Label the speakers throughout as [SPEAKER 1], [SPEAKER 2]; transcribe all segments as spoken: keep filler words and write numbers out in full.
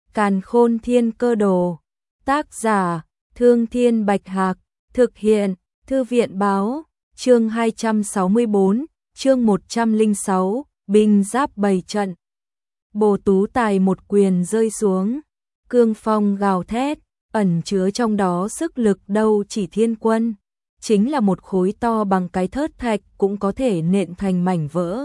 [SPEAKER 1] Càn Khôn Thiên Cơ Đồ. Tác giả: Thương Thiên Bạch Hạc. Thực hiện: Thư viện báo. Chương hai trăm sáu mươi bốn, chương một trăm lẻ sáu, binh giáp bày trận. Bồ Tú Tài một quyền rơi xuống, cương phong gào thét, ẩn chứa trong đó sức lực đâu chỉ thiên quân, chính là một khối to bằng cái thớt thạch cũng có thể nện thành mảnh vỡ.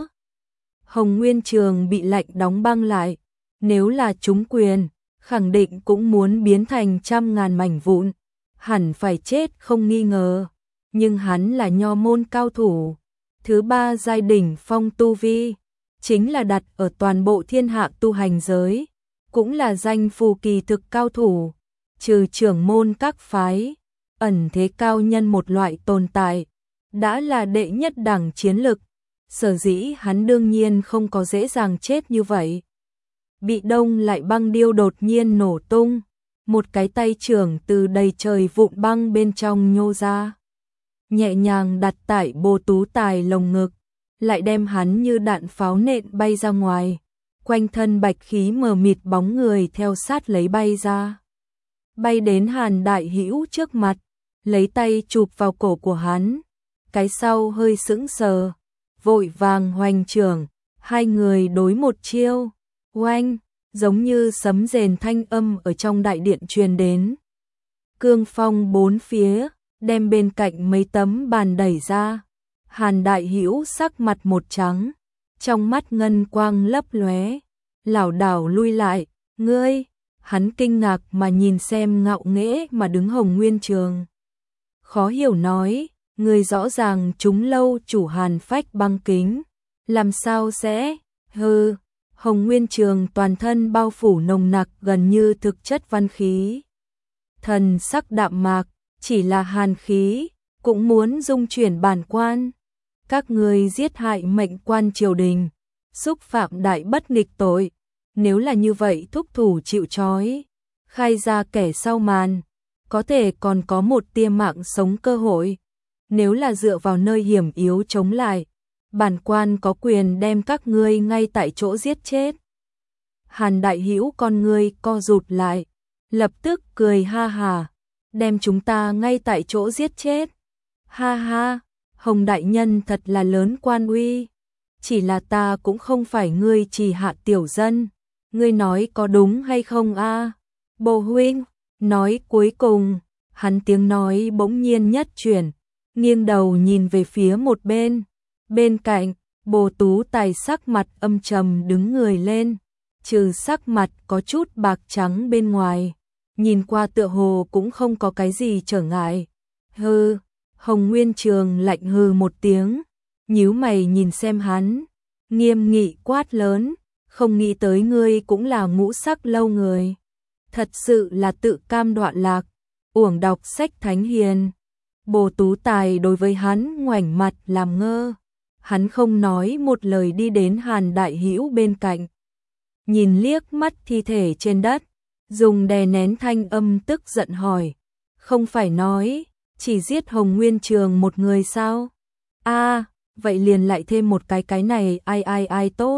[SPEAKER 1] Hồng Nguyên Trường bị lạnh đóng băng lại, nếu là trúng quyền, khẳng định cũng muốn biến thành trăm ngàn mảnh vụn, hẳn phải chết không nghi ngờ. Nhưng hắn là nho môn cao thủ, thứ ba giai đỉnh phong tu vi, chính là đặt ở toàn bộ thiên hạ tu hành giới, cũng là danh phù kỳ thực cao thủ, trừ trưởng môn các phái, ẩn thế cao nhân một loại tồn tại, đã là đệ nhất đẳng chiến lực, sở dĩ hắn đương nhiên không có dễ dàng chết như vậy. Bị đông lại băng điêu đột nhiên nổ tung, một cái tay trưởng từ đầy trời vụn băng bên trong nhô ra, nhẹ nhàng đặt tại Bồ Tú Tài lồng ngực, lại đem hắn như đạn pháo nện bay ra ngoài, quanh thân bạch khí mờ mịt bóng người theo sát lấy bay ra. Bay đến Hàn Đại Hữu trước mặt, lấy tay chụp vào cổ của hắn, cái sau hơi sững sờ, vội vàng hoành trưởng, hai người đối một chiêu, oanh, giống như sấm rền thanh âm ở trong đại điện truyền đến. Cương phong bốn phía, đem bên cạnh mấy tấm bàn đẩy ra. Hàn Đại Hữu sắc mặt một trắng, trong mắt ngân quang lấp lóe, lảo đảo lui lại, "Ngươi?" Hắn kinh ngạc mà nhìn xem ngạo nghễ mà đứng Hồng Nguyên Trường. Khó hiểu nói, "Ngươi rõ ràng chúng lâu chủ Hàn Phách băng kính, làm sao sẽ?" "Hừ." Hồng Nguyên Trường toàn thân bao phủ nồng nặc gần như thực chất văn khí. Thần sắc đạm mạc, chỉ là hàn khí, cũng muốn dung chuyển bản quan. Các ngươi giết hại mệnh quan triều đình, xúc phạm đại bất nghịch tội. Nếu là như vậy thúc thủ chịu trói, khai ra kẻ sau màn, có thể còn có một tia mạng sống cơ hội. Nếu là dựa vào nơi hiểm yếu chống lại, bản quan có quyền đem các ngươi ngay tại chỗ giết chết. Hàn Đại Hữu con ngươi co rụt lại, lập tức cười ha hà, đem chúng ta ngay tại chỗ giết chết. Ha ha, Hồng đại nhân thật là lớn quan uy, chỉ là ta cũng không phải ngươi chỉ hạ tiểu dân, ngươi nói có đúng hay không a? À? Bồ huynh, nói cuối cùng, hắn tiếng nói bỗng nhiên nhất chuyển, nghiêng đầu nhìn về phía một bên. Bên cạnh, Bồ Tú Tài sắc mặt âm trầm đứng người lên, trừ sắc mặt có chút bạc trắng bên ngoài, nhìn qua tựa hồ cũng không có cái gì trở ngại. Hừ, Hồng Nguyên Trường lạnh hừ một tiếng, nhíu mày nhìn xem hắn, nghiêm nghị quát lớn, "Không nghĩ tới ngươi cũng là ngũ sắc lâu người, thật sự là tự cam đoạn lạc, uổng đọc sách thánh hiền." Bồ Tú Tài đối với hắn ngoảnh mặt làm ngơ, hắn không nói một lời đi đến Hàn Đại Hữu bên cạnh, nhìn liếc mắt thi thể trên đất, dùng đè nén thanh âm tức giận hỏi, "Không phải nói chỉ giết Hồng Nguyên Trường một người sao? A, à, vậy liền lại thêm một cái cái này ai ai ai tốt."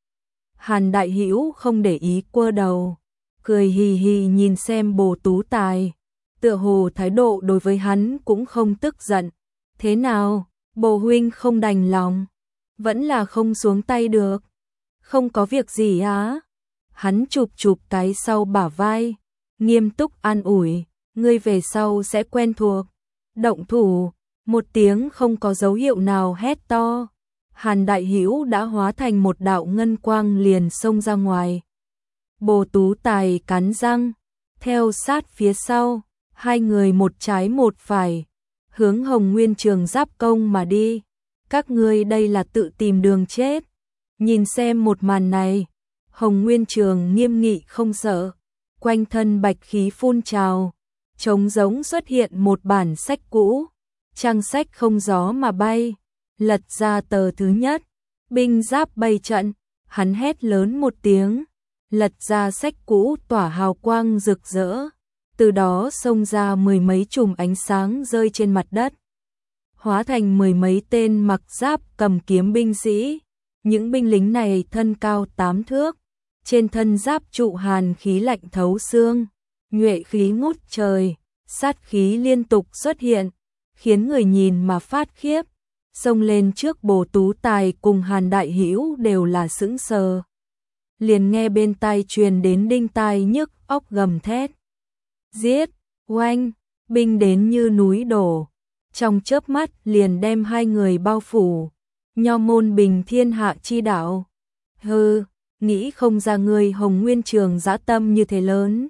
[SPEAKER 1] Hàn Đại Hữu không để ý quơ đầu, cười hì hì nhìn xem Bồ Tú Tài, tựa hồ thái độ đối với hắn cũng không tức giận. "Thế nào, Bồ huynh không đành lòng, vẫn là không xuống tay được?" "Không có việc gì á." Hắn chụp chụp cái sau bả vai, nghiêm túc an ủi, "Ngươi về sau sẽ quen thuộc." "Động thủ." Một tiếng không có dấu hiệu nào hét to, Hàn Đại Hữu đã hóa thành một đạo ngân quang liền xông ra ngoài. Bồ Tú Tài cắn răng, theo sát phía sau, hai người một trái một phải, hướng Hồng Nguyên Trường giáp công mà đi. "Các ngươi đây là tự tìm đường chết." Nhìn xem một màn này, Hồng Nguyên Trường nghiêm nghị không sợ, quanh thân bạch khí phun trào, trống rỗng xuất hiện một bản sách cũ, trang sách không gió mà bay, lật ra tờ thứ nhất, binh giáp bày trận, hắn hét lớn một tiếng, lật ra sách cũ tỏa hào quang rực rỡ, từ đó xông ra mười mấy chùm ánh sáng rơi trên mặt đất, hóa thành mười mấy tên mặc giáp cầm kiếm binh sĩ. Những binh lính này thân cao tám thước, trên thân giáp trụ hàn khí lạnh thấu xương, nhuệ khí ngút trời, sát khí liên tục xuất hiện, khiến người nhìn mà phát khiếp. Xông lên trước Bồ Tú Tài cùng Hàn Đại Hữu đều là sững sờ. Liền nghe bên tai truyền đến đinh tai nhức óc gầm thét. Giết, oanh, binh đến như núi đổ, trong chớp mắt liền đem hai người bao phủ. Nho môn bình thiên hạ chi đạo. Hừ, nghĩ không ra người Hồng Nguyên Trường dã tâm như thế lớn.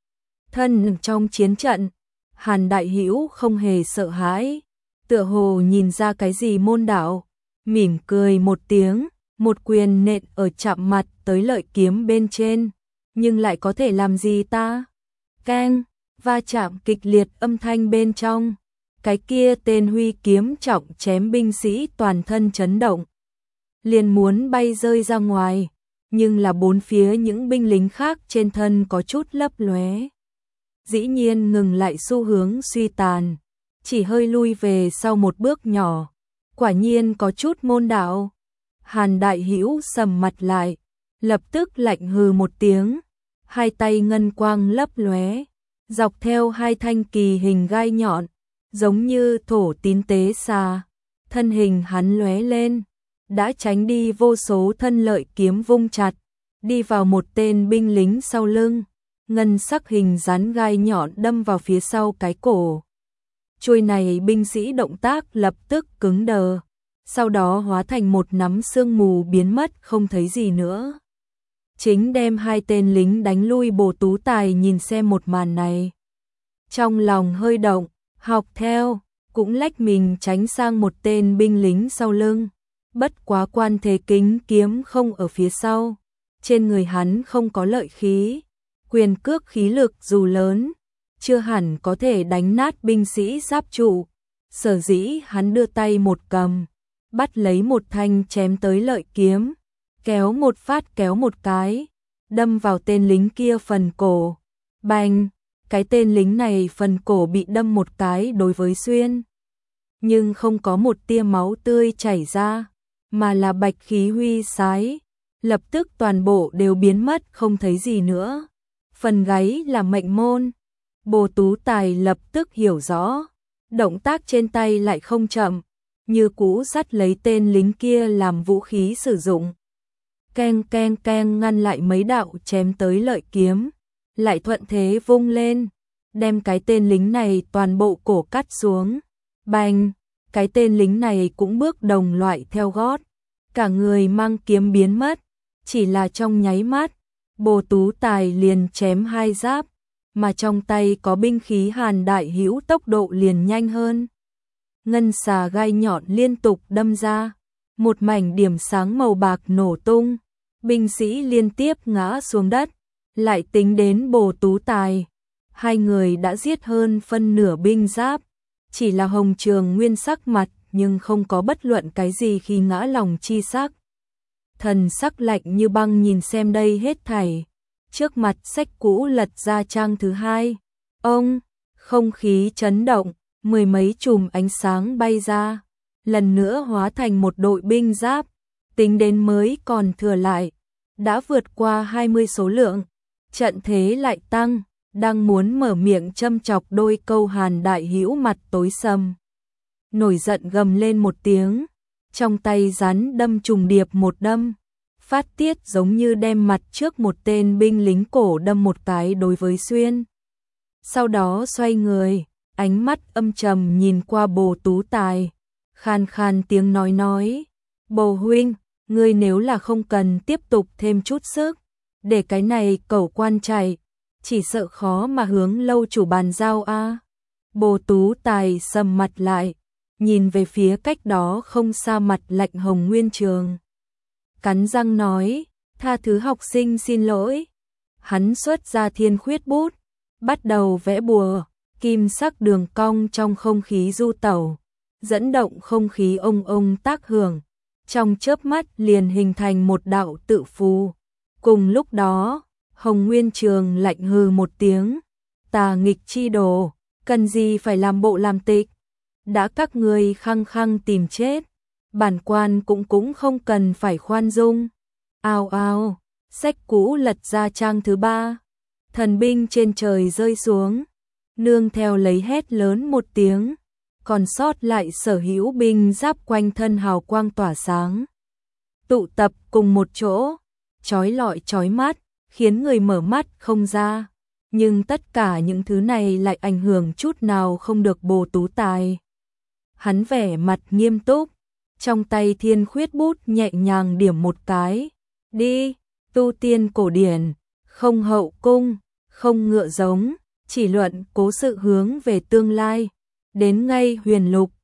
[SPEAKER 1] Thân trong chiến trận, Hàn Đại Hữu không hề sợ hãi, tựa hồ nhìn ra cái gì môn đạo, mỉm cười một tiếng, một quyền nện ở chạm mặt tới lợi kiếm bên trên, nhưng lại có thể làm gì ta? Keng, va chạm kịch liệt âm thanh bên trong, cái kia tên huy kiếm trọng chém binh sĩ toàn thân chấn động, liền muốn bay rơi ra ngoài, nhưng là bốn phía những binh lính khác trên thân có chút lấp lóe, dĩ nhiên ngừng lại xu hướng suy tàn, chỉ hơi lui về sau một bước nhỏ, quả nhiên có chút môn đạo. Hàn Đại Hữu sầm mặt lại, lập tức lạnh hừ một tiếng, hai tay ngân quang lấp lóe, dọc theo hai thanh kỳ hình gai nhọn, giống như thổ tín tế xà, thân hình hắn lóe lên, đã tránh đi vô số thân lợi kiếm vung chặt, đi vào một tên binh lính sau lưng, ngân sắc hình rắn gai nhọn đâm vào phía sau cái cổ. Chuôi này binh sĩ động tác lập tức cứng đờ, sau đó hóa thành một nắm sương mù biến mất không thấy gì nữa. Chính đem hai tên lính đánh lui. Bồ Tú Tài nhìn xem một màn này, trong lòng hơi động, học theo, cũng lách mình tránh sang một tên binh lính sau lưng. Bất quá quan thế kính kiếm không ở phía sau, trên người hắn không có lợi khí, quyền cước khí lực dù lớn, chưa hẳn có thể đánh nát binh sĩ giáp trụ. Sở dĩ hắn đưa tay một cầm, bắt lấy một thanh chém tới lợi kiếm, kéo một phát kéo một cái, đâm vào tên lính kia phần cổ. Bành, cái tên lính này phần cổ bị đâm một cái đối với xuyên, nhưng không có một tia máu tươi chảy ra, mà là bạch khí huy sái, lập tức toàn bộ đều biến mất không thấy gì nữa. Phần gáy là mệnh môn. Bồ Tú Tài lập tức hiểu rõ, động tác trên tay lại không chậm, như cũ dắt lấy tên lính kia làm vũ khí sử dụng. Keng keng keng ngăn lại mấy đạo chém tới lợi kiếm, lại thuận thế vung lên, đem cái tên lính này toàn bộ cổ cắt xuống. Bành, cái tên lính này cũng bước đồng loại theo gót, cả người mang kiếm biến mất, chỉ là trong nháy mắt, Bồ Tú Tài liền chém hai giáp, mà trong tay có binh khí. Hàn Đại Hữu tốc độ liền nhanh hơn. Ngân xà gai nhọn liên tục đâm ra, một mảnh điểm sáng màu bạc nổ tung, binh sĩ liên tiếp ngã xuống đất. Lại tính đến Bồ Tú Tài, hai người đã giết hơn phân nửa binh giáp, chỉ là Hồng Trường Nguyên sắc mặt nhưng không có bất luận cái gì khi ngã lòng chi sắc. Thần sắc lạnh như băng nhìn xem đây hết thảy, trước mặt sách cũ lật ra trang thứ hai. Ông, không khí chấn động, mười mấy chùm ánh sáng bay ra, lần nữa hóa thành một đội binh giáp, tính đến mới còn thừa lại, đã vượt qua hai mươi số lượng. Trận thế lại tăng, đang muốn mở miệng châm chọc đôi câu, Hàn Đại Hữu mặt tối sầm, nổi giận gầm lên một tiếng, trong tay rắn đâm trùng điệp một đâm, phát tiết giống như đem mặt trước một tên binh lính cổ đâm một cái đối với xuyên. Sau đó xoay người, ánh mắt âm trầm nhìn qua Bồ Tú Tài, khan khan tiếng nói nói, Bồ huynh, ngươi nếu là không cần tiếp tục thêm chút sức, để cái này cẩu quan chạy, chỉ sợ khó mà hướng lâu chủ bàn giao a. Bồ Tú Tài sầm mặt lại, nhìn về phía cách đó không xa mặt lạnh Hồng Nguyên Trường, cắn răng nói, tha thứ học sinh xin lỗi. Hắn xuất ra thiên khuyết bút, bắt đầu vẽ bùa, kim sắc đường cong trong không khí du tẩu, dẫn động không khí ông ông tác hưởng, trong chớp mắt liền hình thành một đạo tự phù. Cùng lúc đó, Hồng Nguyên Trường lạnh hừ một tiếng, tà nghịch chi đồ, cần gì phải làm bộ làm tịch, đã các ngươi khăng khăng tìm chết, bản quan cũng cũng không cần phải khoan dung. Ao ao, Sách cũ lật ra trang thứ ba. Thần binh trên trời rơi xuống, nương theo lấy hét lớn một tiếng, còn sót lại sở hữu binh giáp quanh thân hào quang tỏa sáng. Tụ tập cùng một chỗ, chói lọi chói mắt, khiến người mở mắt không ra. Nhưng tất cả những thứ này lại ảnh hưởng chút nào không được Bồ Tú Tài. Hắn vẻ mặt nghiêm túc, trong tay thiên khuyết bút nhẹ nhàng điểm một cái. Đi, tu tiên cổ điển, không hậu cung, không ngựa giống, chỉ luận cố sự hướng về tương lai. Đến ngay huyền lục,